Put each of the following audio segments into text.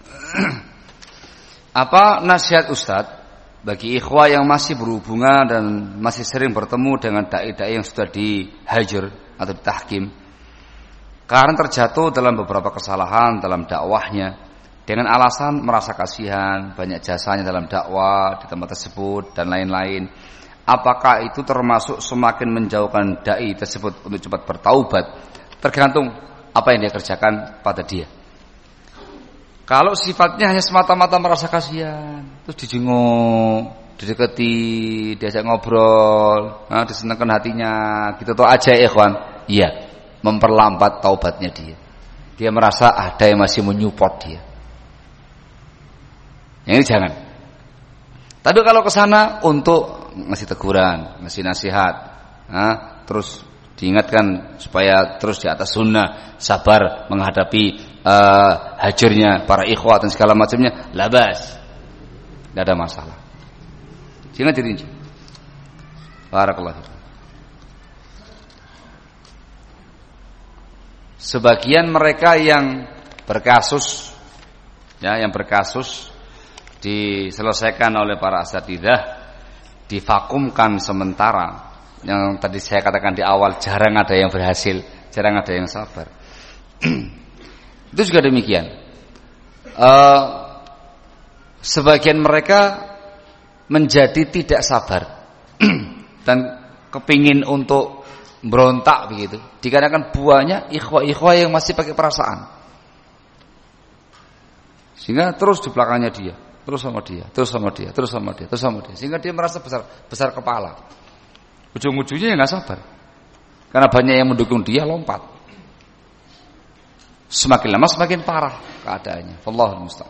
Apa nasihat Ustadz bagi ikhwah yang masih berhubungan dan masih sering bertemu dengan dai-dai yang sudah dihajar atau ditahkim karena terjatuh dalam beberapa kesalahan dalam dakwahnya dengan alasan merasa kasihan, banyak jasanya dalam dakwah di tempat tersebut dan lain-lain. Apakah itu termasuk semakin menjauhkan dai tersebut untuk cepat bertaubat? Tergantung apa yang dia kerjakan pada dia. Kalau sifatnya hanya semata-mata merasa kasihan, terus dijenguk, didekati, diajak ngobrol, disenangkan hatinya, gitu toh aja ikhwan. Iya, memperlambat taubatnya dia. Dia merasa ada yang masih menyupport dia. Yang ini jangan. Tapi kalau ke sana untuk ngasih teguran, ngasih nasihat, terus diingatkan supaya terus di atas sunnah, sabar menghadapi hajarnya para ikhwah dan segala macamnya, labas, tidak ada masalah. Jangan dirinci. Barakallahu. Sebagian mereka yang berkasus, yang berkasus diselesaikan oleh para asatidzah, divakumkan sementara. Yang tadi saya katakan di awal, jarang ada yang berhasil, jarang ada yang sabar. Itu juga demikian. Sebagian mereka menjadi tidak sabar dan kepingin untuk berontak begitu. Dikarenakan buahnya ikhwah-ikhwah yang masih pakai perasaan, sehingga terus di belakangnya dia, terus sama dia, terus sama dia, terus sama dia, terus sama dia, sehingga dia merasa besar kepala. Ujung-ujungnya ya nggak sabar, karena banyak yang mendukung dia, lompat. Semakin lama semakin parah keadaannya. Wallahul musta'an.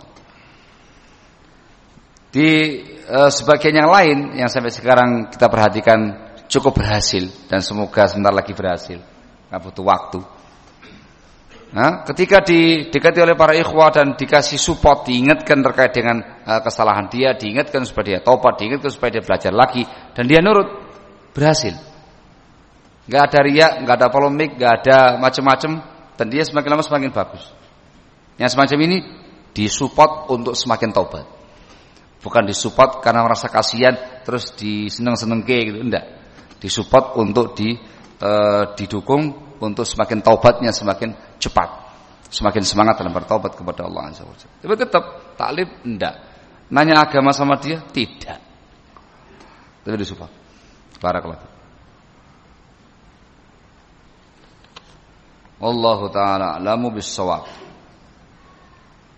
Di sebagian yang lain yang sampai sekarang kita perhatikan cukup berhasil dan semoga sebentar lagi berhasil. Nggak butuh waktu. Ketika didekati oleh para ikhwah dan dikasih support, diingatkan terkait dengan kesalahan dia, diingatkan supaya dia tobat, diingatkan supaya dia belajar lagi, dan dia nurut, berhasil. Nggak ada riya, nggak ada polemik, nggak ada macam-macam. Dan dia semakin lama semakin bagus. Yang semacam ini disupport untuk semakin taubat. Bukan disupport karena merasa kasihan terus diseneng-senengke gitu, enggak. Disupport untuk didukung untuk semakin taubatnya semakin cepat, semakin semangat dalam bertaubat kepada Allah Azza wa Jalla. Tapi tetap taklif enggak. Nanya agama sama dia tidak. Tapi disupport. Barakallahu. Wallahu ta'ala a'lamu bis-shawab.